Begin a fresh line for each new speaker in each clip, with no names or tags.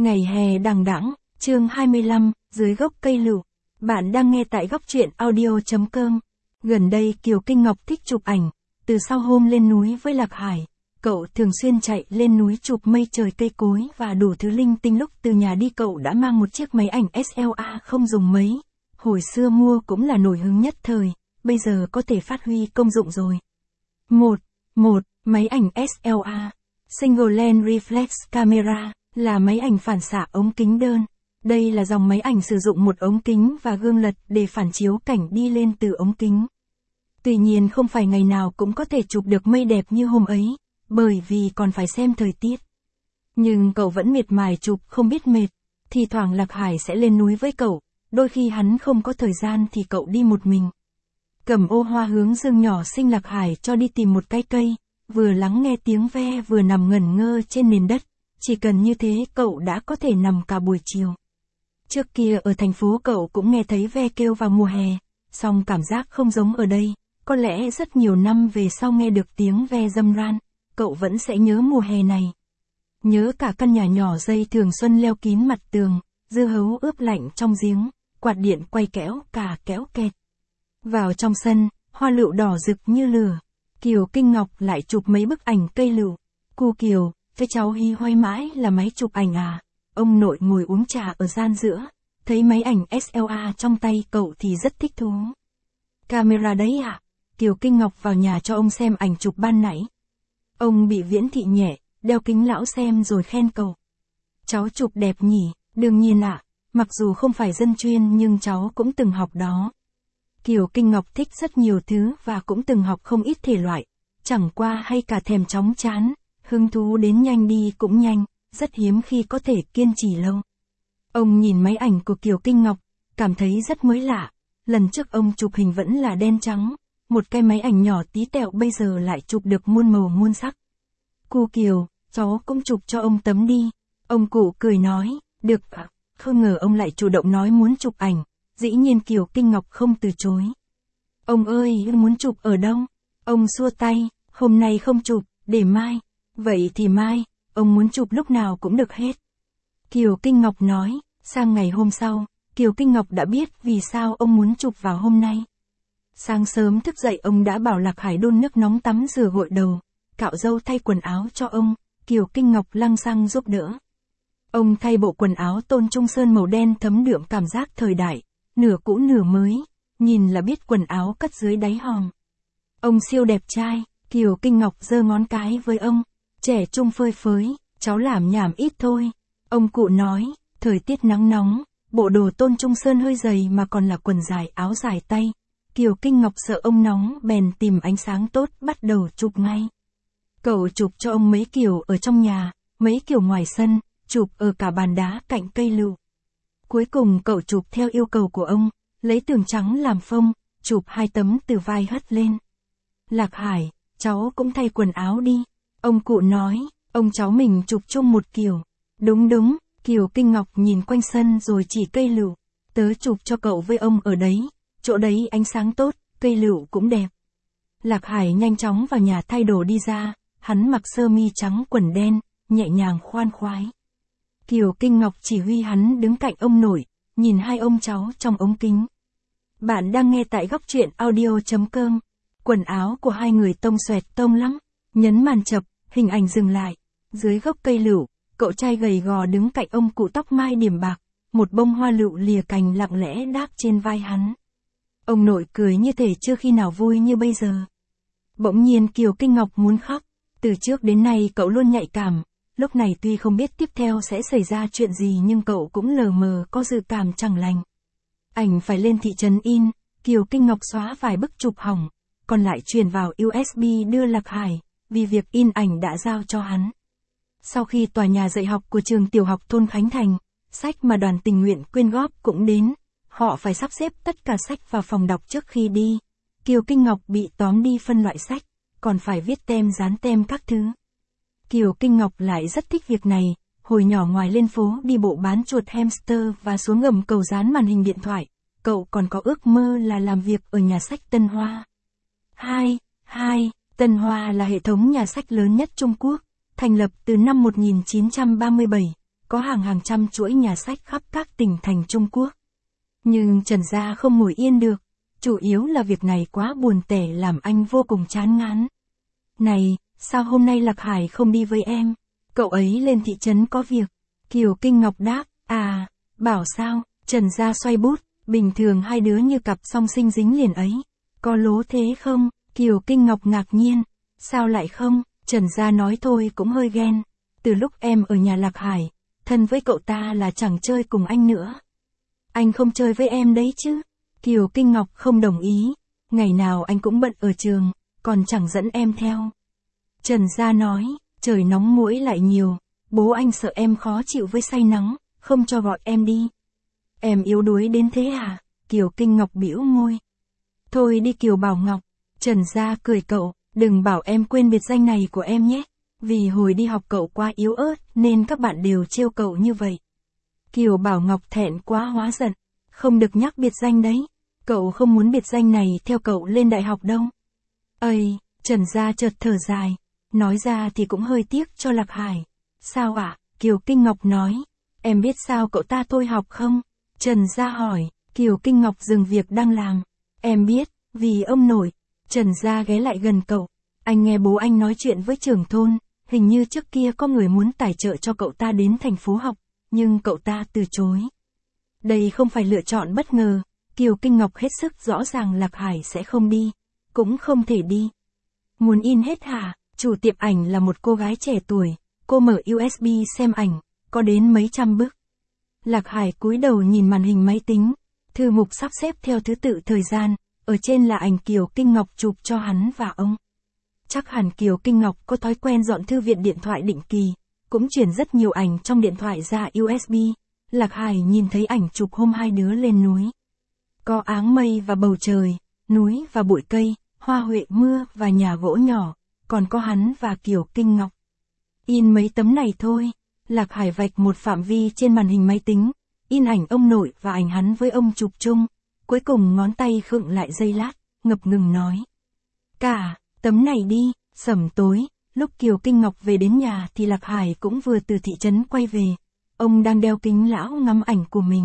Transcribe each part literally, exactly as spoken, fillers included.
Ngày hè đằng đẵng, chương hai mươi lăm, dưới gốc cây lựu. Bạn đang nghe tại góc truyện audio chấm com. Gần đây Kiều Kinh Ngọc thích chụp ảnh. Từ sau hôm lên núi với Lạc Hải, cậu thường xuyên chạy lên núi chụp mây trời cây cối và đủ thứ linh tinh. Lúc từ nhà đi cậu đã mang một chiếc máy ảnh ét lờ a không dùng mấy. Hồi xưa mua cũng là nổi hứng nhất thời, bây giờ có thể phát huy công dụng rồi. một. một. Máy ảnh ét lờ a Single Lens Reflex Camera là máy ảnh phản xạ ống kính đơn. Đây là dòng máy ảnh sử dụng một ống kính và gương lật để phản chiếu cảnh đi lên từ ống kính. Tuy nhiên không phải ngày nào cũng có thể chụp được mây đẹp như hôm ấy, bởi vì còn phải xem thời tiết. Nhưng cậu vẫn miệt mài chụp không biết mệt. Thì thoảng Lạc Hải sẽ lên núi với cậu, đôi khi hắn không có thời gian thì cậu đi một mình. Cầm ô hoa hướng dương nhỏ xinh Lạc Hải cho đi tìm một cái cây, vừa lắng nghe tiếng ve vừa nằm ngẩn ngơ trên nền đất. Chỉ cần như thế cậu đã có thể nằm cả buổi chiều. Trước kia ở thành phố cậu cũng nghe thấy ve kêu vào mùa hè, song cảm giác không giống ở đây. Có lẽ rất nhiều năm về sau nghe được tiếng ve râm ran, cậu vẫn sẽ nhớ mùa hè này. Nhớ cả căn nhà nhỏ dây thường xuân leo kín mặt tường, dưa hấu ướp lạnh trong giếng, quạt điện quay kéo cả kéo kẹt. Vào trong sân, hoa lựu đỏ rực như lửa. Kiều Kinh Ngọc lại chụp mấy bức ảnh cây lựu. Cu Kiều, với cháu hi hoay mãi là máy chụp ảnh à? Ông nội ngồi uống trà ở gian giữa, thấy máy ảnh ét lờ a trong tay cậu thì rất thích thú. Camera đấy à? Kiều Kinh Ngọc vào nhà cho ông xem ảnh chụp ban nãy. Ông bị Viễn Thị nhẹ, đeo kính lão xem rồi khen cậu. Cháu chụp đẹp nhỉ? Đương nhiên ạ, à, mặc dù không phải dân chuyên nhưng cháu cũng từng học đó. Kiều Kinh Ngọc thích rất nhiều thứ và cũng từng học không ít thể loại, chẳng qua hay cả thèm chóng chán, hứng thú đến nhanh đi cũng nhanh, rất hiếm khi có thể kiên trì lâu. Ông nhìn máy ảnh của Kiều Kinh Ngọc, cảm thấy rất mới lạ, lần trước ông chụp hình vẫn là đen trắng, một cái máy ảnh nhỏ tí tẹo bây giờ lại chụp được muôn màu muôn sắc. Cu Kiều, cháu cũng chụp cho ông tấm đi. Ông cụ cười nói, được ạ. Không ngờ ông lại chủ động nói muốn chụp ảnh, dĩ nhiên Kiều Kinh Ngọc không từ chối. Ông ơi, muốn chụp ở đâu? Ông xua tay, hôm nay không chụp, để mai. Vậy thì mai, ông muốn chụp lúc nào cũng được hết. Kiều Kinh Ngọc nói, sang ngày hôm sau, Kiều Kinh Ngọc đã biết vì sao ông muốn chụp vào hôm nay. Sáng sớm thức dậy ông đã bảo Lạc Hải đun nước nóng tắm rửa gội đầu, cạo râu thay quần áo cho ông, Kiều Kinh Ngọc lăng xăng giúp đỡ. Ông thay bộ quần áo tôn trung sơn màu đen thấm đượm cảm giác thời đại, nửa cũ nửa mới, nhìn là biết quần áo cất dưới đáy hòm. Ông siêu đẹp trai, Kiều Kinh Ngọc giơ ngón cái với ông, trẻ trung phơi phới, cháu làm nhảm ít thôi. Ông cụ nói, thời tiết nắng nóng, bộ đồ tôn trung sơn hơi dày mà còn là quần dài áo dài tay. Kiều Kinh Ngọc sợ ông nóng bèn tìm ánh sáng tốt bắt đầu chụp ngay. Cậu chụp cho ông mấy kiểu ở trong nhà, mấy kiểu ngoài sân, chụp ở cả bàn đá cạnh cây lựu. Cuối cùng cậu chụp theo yêu cầu của ông, lấy tường trắng làm phông, chụp hai tấm từ vai hất lên. Lạc Hải, cháu cũng thay quần áo đi. Ông cụ nói, ông cháu mình chụp chung một kiểu. Đúng đúng, Kiều Kinh Ngọc nhìn quanh sân rồi chỉ cây lựu. Tớ chụp cho cậu với ông ở đấy, chỗ đấy ánh sáng tốt, cây lựu cũng đẹp. Lạc Hải nhanh chóng vào nhà thay đồ đi ra, hắn mặc sơ mi trắng quần đen, nhẹ nhàng khoan khoái. Kiều Kinh Ngọc chỉ huy hắn đứng cạnh ông nội, nhìn hai ông cháu trong ống kính. Bạn đang nghe tại góc truyện audio chấm com. Quần áo của hai người tông xoẹt tông lắm. Nhấn màn chập, hình ảnh dừng lại. Dưới gốc cây lựu, cậu trai gầy gò đứng cạnh ông cụ tóc mai điểm bạc, một bông hoa lựu lìa cành lặng lẽ đáp trên vai hắn. Ông nội cười như thể chưa khi nào vui như bây giờ. Bỗng nhiên Kiều Kinh Ngọc muốn khóc, từ trước đến nay cậu luôn nhạy cảm, lúc này tuy không biết tiếp theo sẽ xảy ra chuyện gì nhưng cậu cũng lờ mờ có dự cảm chẳng lành. Ảnh phải lên thị trấn in, Kiều Kinh Ngọc xóa vài bức chụp hỏng, còn lại truyền vào u ét bê đưa Lạc Hải, vì việc in ảnh đã giao cho hắn. Sau khi tòa nhà dạy học của trường tiểu học thôn Khánh Thành, sách mà đoàn tình nguyện quyên góp cũng đến, họ phải sắp xếp tất cả sách vào phòng đọc trước khi đi. Kiều Kinh Ngọc bị tóm đi phân loại sách, còn phải viết tem dán tem các thứ. Kiều Kinh Ngọc lại rất thích việc này, hồi nhỏ ngoài lên phố đi bộ bán chuột hamster và xuống gầm cầu dán màn hình điện thoại, cậu còn có ước mơ là làm việc ở nhà sách Tân Hoa. hai. hai. Tân Hoa là hệ thống nhà sách lớn nhất Trung Quốc, thành lập từ năm một nghìn chín trăm ba mươi bảy, có hàng hàng trăm chuỗi nhà sách khắp các tỉnh thành Trung Quốc. Nhưng Trần Gia không ngồi yên được, chủ yếu là việc này quá buồn tẻ làm anh vô cùng chán ngán. Này, sao hôm nay Lạc Hải không đi với em? Cậu ấy lên thị trấn có việc. Kiều Kinh Ngọc đáp, à, bảo sao? Trần Gia xoay bút, bình thường hai đứa như cặp song sinh dính liền ấy. Có lố thế không? Kiều Kinh Ngọc ngạc nhiên. Sao lại không? Trần Gia nói thôi cũng hơi ghen. Từ lúc em ở nhà Lạc Hải, thân với cậu ta là chẳng chơi cùng anh nữa. Anh không chơi với em đấy chứ? Kiều Kinh Ngọc không đồng ý. Ngày nào anh cũng bận ở trường, còn chẳng dẫn em theo. Trần Gia nói, trời nóng muỗi lại nhiều, bố anh sợ em khó chịu với say nắng, không cho gọi em đi. Em yếu đuối đến thế à? Kiều Kinh Ngọc bĩu môi. Thôi đi Kiều Bảo Ngọc. Trần Gia cười cậu, đừng bảo em quên biệt danh này của em nhé. Vì hồi đi học cậu quá yếu ớt nên các bạn đều trêu cậu như vậy. Kiều Bảo Ngọc thẹn quá hóa giận. Không được nhắc biệt danh đấy. Cậu không muốn biệt danh này theo cậu lên đại học đâu. Ây, Trần Gia chợt thở dài. Nói ra thì cũng hơi tiếc cho Lạc Hải. Sao ạ? À? Kiều Kinh Ngọc nói. Em biết sao cậu ta thôi học không? Trần Gia hỏi. Kiều Kinh Ngọc dừng việc đang làm. Em biết, vì ông nội. Trần Gia ghé lại gần cậu. Anh nghe bố anh nói chuyện với trưởng thôn. Hình như trước kia có người muốn tài trợ cho cậu ta đến thành phố học. Nhưng cậu ta từ chối. Đây không phải lựa chọn bất ngờ. Kiều Kinh Ngọc hết sức rõ ràng Lạc Hải sẽ không đi. Cũng không thể đi. Muốn in hết hả? Chủ tiệm ảnh là một cô gái trẻ tuổi. Cô mở u ét bê xem ảnh. Có đến mấy trăm bức. Lạc Hải cúi đầu nhìn màn hình máy tính. Thư mục sắp xếp theo thứ tự thời gian. Ở trên là ảnh Kiều Kinh Ngọc chụp cho hắn và ông. Chắc hẳn Kiều Kinh Ngọc có thói quen dọn thư viện điện thoại định kỳ. Cũng chuyển rất nhiều ảnh trong điện thoại ra u ét bê. Lạc Hải nhìn thấy ảnh chụp hôm hai đứa lên núi. Có áng mây và bầu trời, núi và bụi cây, hoa huệ mưa và nhà gỗ nhỏ, còn có hắn và Kiều Kinh Ngọc. In mấy tấm này thôi. Lạc Hải vạch một phạm vi trên màn hình máy tính, in ảnh ông nội và ảnh hắn với ông chụp chung. Cuối cùng ngón tay khựng lại giây lát, ngập ngừng nói. Cả, tấm này đi. Sẩm tối, lúc Kiều Kinh Ngọc về đến nhà thì Lạc Hải cũng vừa từ thị trấn quay về. Ông đang đeo kính lão ngắm ảnh của mình.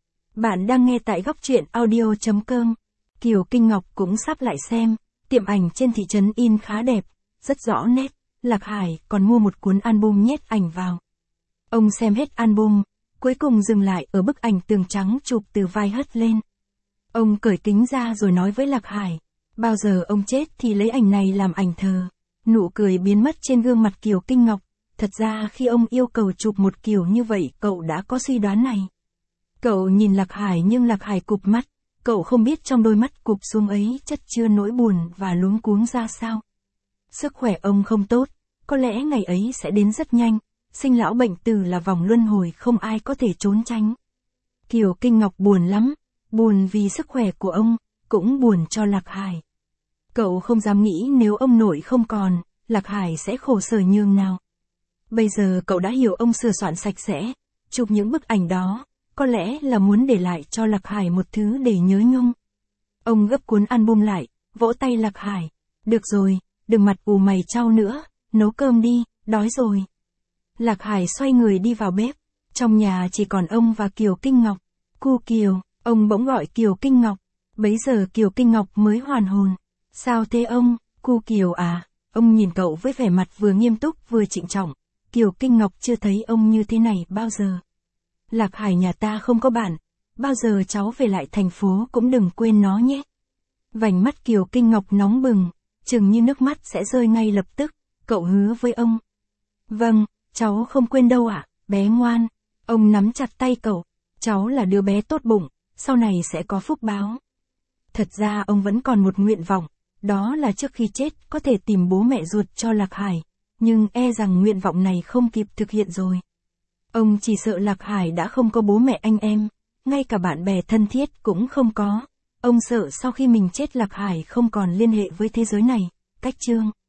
Bạn đang nghe tại góc truyện audio chấm com. Kiều Kinh Ngọc cũng sắp lại xem, tiệm ảnh trên thị trấn in khá đẹp, rất rõ nét. Lạc Hải còn mua một cuốn album nhét ảnh vào. Ông xem hết album, cuối cùng dừng lại ở bức ảnh tường trắng chụp từ vai hất lên. Ông cởi kính ra rồi nói với Lạc Hải, bao giờ ông chết thì lấy ảnh này làm ảnh thờ. Nụ cười biến mất trên gương mặt Kiều Kinh Ngọc. Thật ra khi ông yêu cầu chụp một kiểu như vậy cậu đã có suy đoán này. Cậu nhìn Lạc Hải nhưng Lạc Hải cụp mắt. Cậu không biết trong đôi mắt cụp xuống ấy chất chứa nỗi buồn và luống cuống ra sao. Sức khỏe ông không tốt, có lẽ ngày ấy sẽ đến rất nhanh. Sinh lão bệnh tử là vòng luân hồi không ai có thể trốn tránh. Kiều Kinh Ngọc buồn lắm, buồn vì sức khỏe của ông, cũng buồn cho Lạc Hải. Cậu không dám nghĩ nếu ông nội không còn, Lạc Hải sẽ khổ sở nhường nào. Bây giờ cậu đã hiểu ông sửa soạn sạch sẽ, chụp những bức ảnh đó, có lẽ là muốn để lại cho Lạc Hải một thứ để nhớ nhung. Ông gấp cuốn album lại, vỗ tay Lạc Hải. Được rồi, đừng mặt ù mày chau nữa, nấu cơm đi, đói rồi. Lạc Hải xoay người đi vào bếp, trong nhà chỉ còn ông và Kiều Kinh Ngọc. Cu Kiều, ông bỗng gọi Kiều Kinh Ngọc, bấy giờ Kiều Kinh Ngọc mới hoàn hồn. Sao thế ông, Cu Kiều à? Ông nhìn cậu với vẻ mặt vừa nghiêm túc vừa trịnh trọng. Kiều Kinh Ngọc chưa thấy ông như thế này bao giờ. Lạc Hải nhà ta không có bạn, bao giờ cháu về lại thành phố cũng đừng quên nó nhé. Vành mắt Kiều Kinh Ngọc nóng bừng, chừng như nước mắt sẽ rơi ngay lập tức. Cậu hứa với ông. Vâng, cháu không quên đâu ạ, bé ngoan. Ông nắm chặt tay cậu. Cháu là đứa bé tốt bụng, sau này sẽ có phúc báo. Thật ra ông vẫn còn một nguyện vọng, đó là trước khi chết có thể tìm bố mẹ ruột cho Lạc Hải. Nhưng e rằng nguyện vọng này không kịp thực hiện rồi. Ông chỉ sợ Lạc Hải đã không có bố mẹ anh em, ngay cả bạn bè thân thiết cũng không có. Ông sợ sau khi mình chết Lạc Hải không còn liên hệ với thế giới này. Cách chương